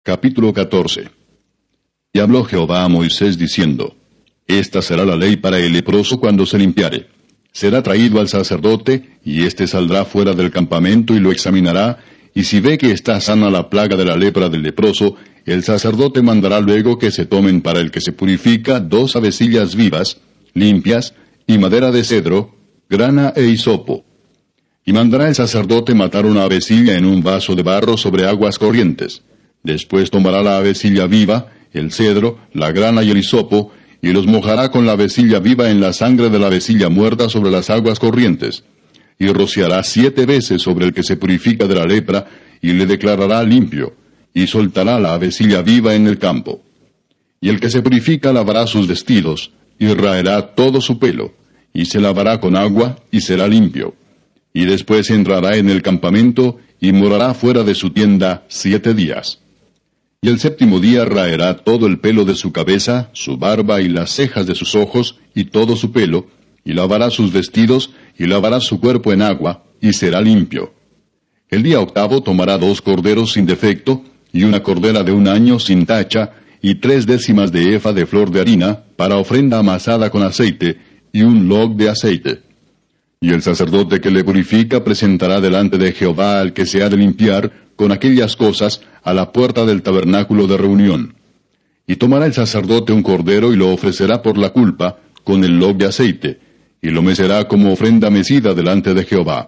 Capítulo 14. Y habló Jehová a Moisés diciendo, Esta será la ley para el leproso cuando se limpiare. Será traído al sacerdote, y éste saldrá fuera del campamento y lo examinará, y si ve que está sana la plaga de la lepra del leproso, el sacerdote mandará luego que se tomen para el que se purifica 2 avecillas vivas, limpias, y madera de cedro, grana e hisopo. Y mandará el sacerdote matar una avecilla en un vaso de barro sobre aguas corrientes. Después tomará la avecilla viva, el cedro, la grana y el hisopo, y los mojará con la avecilla viva en la sangre de la avecilla muerta sobre las aguas corrientes. Y rociará 7 veces sobre el que se purifica de la lepra, y le declarará limpio, y soltará la avecilla viva en el campo. Y el que se purifica lavará sus vestidos, y raerá todo su pelo, y se lavará con agua, y será limpio. Y después entrará en el campamento, y morará fuera de su tienda 7 días. Y el 7º día raerá todo el pelo de su cabeza, su barba y las cejas de sus ojos, y todo su pelo, y lavará sus vestidos, y lavará su cuerpo en agua, y será limpio. El día 8 tomará 2 corderos sin defecto, y una cordera de 1 año sin tacha, y 3/10 de efa de flor de harina, para ofrenda amasada con aceite, y un log de aceite. Y el sacerdote que le purifica presentará delante de Jehová al que se ha de limpiar, con aquellas cosas, a la puerta del tabernáculo de reunión. Y tomará el sacerdote un cordero y lo ofrecerá por la culpa, con el log de aceite, y lo mecerá como ofrenda mecida delante de Jehová.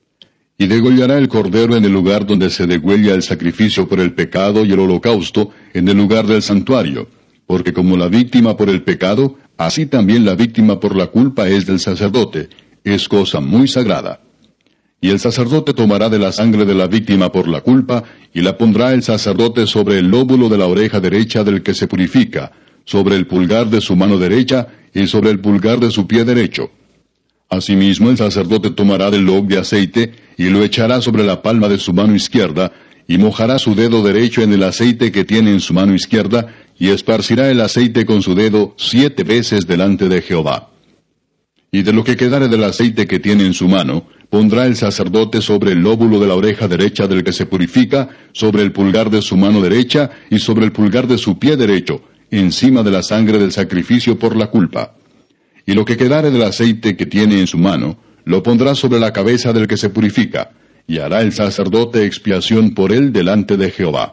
Y degollará el cordero en el lugar donde se degüella el sacrificio por el pecado y el holocausto, en el lugar del santuario, porque como la víctima por el pecado, así también la víctima por la culpa es del sacerdote, es cosa muy sagrada. Y el sacerdote tomará de la sangre de la víctima por la culpa, y la pondrá el sacerdote sobre el lóbulo de la oreja derecha del que se purifica, sobre el pulgar de su mano derecha, y sobre el pulgar de su pie derecho. Asimismo el sacerdote tomará del log de aceite, y lo echará sobre la palma de su mano izquierda, y mojará su dedo derecho en el aceite que tiene en su mano izquierda, y esparcirá el aceite con su dedo 7 veces delante de Jehová. Y de lo que quedare del aceite que tiene en su mano, pondrá el sacerdote sobre el lóbulo de la oreja derecha del que se purifica, sobre el pulgar de su mano derecha, y sobre el pulgar de su pie derecho, encima de la sangre del sacrificio por la culpa. Y lo que quedare del aceite que tiene en su mano, lo pondrá sobre la cabeza del que se purifica, y hará el sacerdote expiación por él delante de Jehová.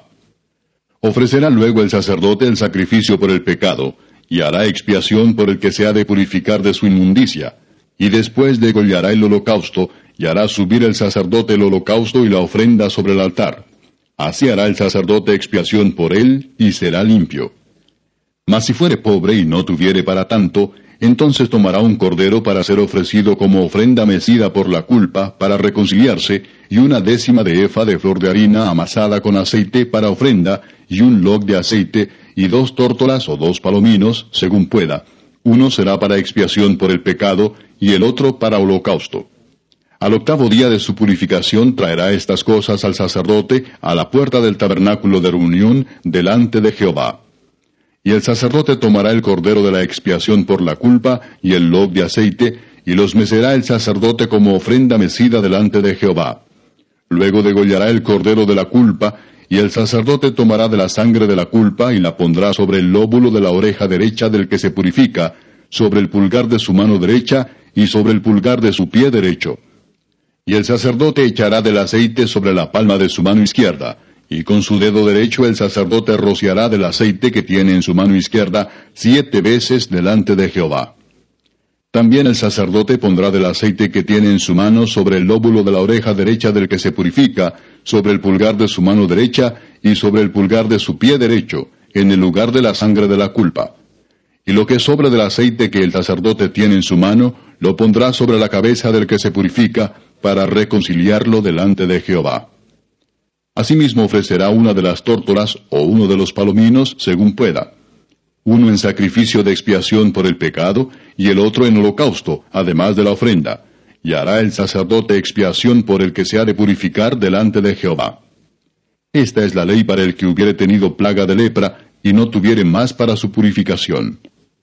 Ofrecerá luego el sacerdote el sacrificio por el pecado, y hará expiación por el que se ha de purificar de su inmundicia, y después degollará el holocausto, y hará subir el sacerdote el holocausto y la ofrenda sobre el altar. Así hará el sacerdote expiación por él, y será limpio. Mas si fuere pobre y no tuviere para tanto, entonces tomará un cordero para ser ofrecido como ofrenda mecida por la culpa, para reconciliarse, y 1/10 de efa de flor de harina amasada con aceite para ofrenda, y un log de aceite, y 2 tórtolas o 2 palominos, según pueda. Uno será para expiación por el pecado, y el otro para holocausto. Al 8º día de su purificación traerá estas cosas al sacerdote a la puerta del tabernáculo de reunión delante de Jehová. Y el sacerdote tomará el cordero de la expiación por la culpa y el log de aceite, y los mecerá el sacerdote como ofrenda mecida delante de Jehová. Luego degollará el cordero de la culpa, y el sacerdote tomará de la sangre de la culpa y la pondrá sobre el lóbulo de la oreja derecha del que se purifica, sobre el pulgar de su mano derecha y sobre el pulgar de su pie derecho. Y el sacerdote echará del aceite sobre la palma de su mano izquierda, y con su dedo derecho el sacerdote rociará del aceite que tiene en su mano izquierda 7 veces delante de Jehová. También el sacerdote pondrá del aceite que tiene en su mano sobre el lóbulo de la oreja derecha del que se purifica, sobre el pulgar de su mano derecha y sobre el pulgar de su pie derecho, en el lugar de la sangre de la culpa. Y lo que sobre del aceite que el sacerdote tiene en su mano, lo pondrá sobre la cabeza del que se purifica, para reconciliarlo delante de Jehová. Asimismo ofrecerá una de las tórtolas o uno de los palominos, según pueda. Uno en sacrificio de expiación por el pecado, y el otro en holocausto, además de la ofrenda. Y hará el sacerdote expiación por el que se ha de purificar delante de Jehová. Esta es la ley para el que hubiere tenido plaga de lepra, y no tuviere más para su purificación.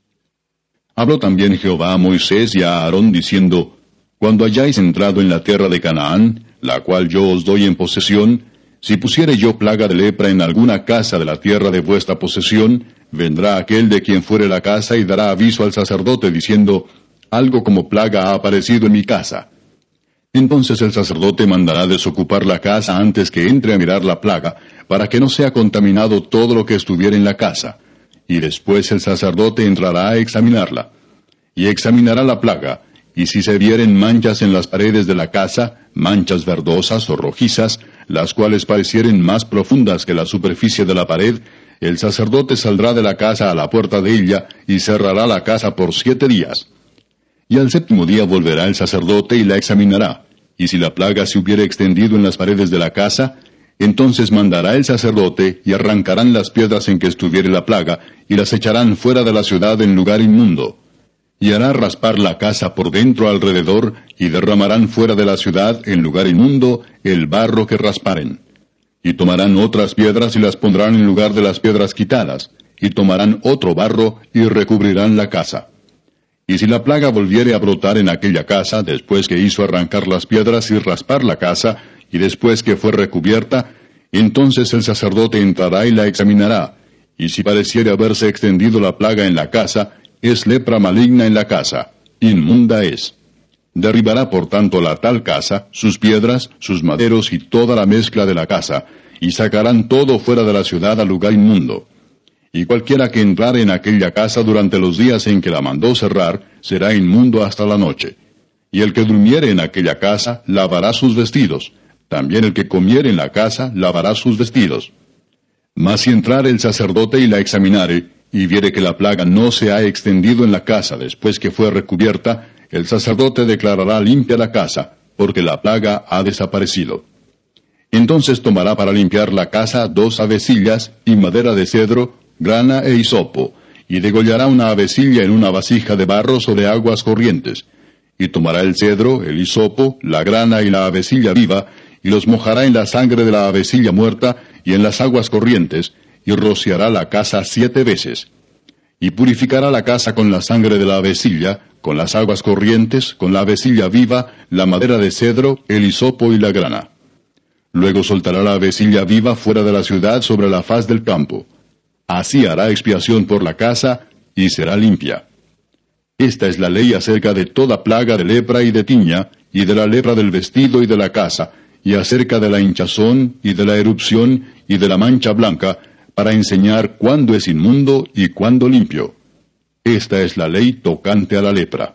Habló también Jehová a Moisés y a Aarón, diciendo, Cuando hayáis entrado en la tierra de Canaán, la cual yo os doy en posesión, Si pusiere yo plaga de lepra en alguna casa de la tierra de vuestra posesión, vendrá aquel de quien fuere la casa y dará aviso al sacerdote, diciendo, algo como plaga ha aparecido en mi casa. Entonces el sacerdote mandará desocupar la casa antes que entre a mirar la plaga, para que no sea contaminado todo lo que estuviera en la casa. Y después el sacerdote entrará a examinarla. Y examinará la plaga, y si se vieren manchas en las paredes de la casa, manchas verdosas o rojizas, las cuales parecieren más profundas que la superficie de la pared, el sacerdote saldrá de la casa a la puerta de ella, y cerrará la casa por 7 días. Y al 7º día volverá el sacerdote y la examinará, y si la plaga se hubiere extendido en las paredes de la casa, entonces mandará el sacerdote, y arrancarán las piedras en que estuviere la plaga, y las echarán fuera de la ciudad en lugar inmundo. Y hará raspar la casa por dentro alrededor, y derramarán fuera de la ciudad, en lugar inmundo, el barro que rasparen. Y tomarán otras piedras y las pondrán en lugar de las piedras quitadas, y tomarán otro barro, y recubrirán la casa. Y si la plaga volviere a brotar en aquella casa, después que hizo arrancar las piedras y raspar la casa, y después que fue recubierta, entonces el sacerdote entrará y la examinará, y si pareciere haberse extendido la plaga en la casa, es lepra maligna en la casa, inmunda es. Derribará por tanto la tal casa, sus piedras, sus maderos y toda la mezcla de la casa, y sacarán todo fuera de la ciudad al lugar inmundo. Y cualquiera que entrare en aquella casa durante los días en que la mandó cerrar, será inmundo hasta la noche. Y el que durmiere en aquella casa, lavará sus vestidos. También el que comiere en la casa, lavará sus vestidos. Mas si entrare el sacerdote y la examinare, y viere que la plaga no se ha extendido en la casa después que fue recubierta, el sacerdote declarará limpia la casa, porque la plaga ha desaparecido. Entonces tomará para limpiar la casa 2 avecillas, y madera de cedro, grana e hisopo, y degollará una avecilla en una vasija de barro sobre aguas corrientes. Y tomará el cedro, el hisopo, la grana y la avecilla viva, y los mojará en la sangre de la avecilla muerta, y en las aguas corrientes, y rociará la casa 7 veces. Y purificará la casa con la sangre de la avecilla, con las aguas corrientes, con la avecilla viva, la madera de cedro, el hisopo y la grana. Luego soltará la avecilla viva fuera de la ciudad sobre la faz del campo. Así hará expiación por la casa, y será limpia. Esta es la ley acerca de toda plaga de lepra y de tiña, y de la lepra del vestido y de la casa, y acerca de la hinchazón, y de la erupción, y de la mancha blanca, para enseñar cuándo es inmundo y cuándo limpio. Esta es la ley tocante a la lepra.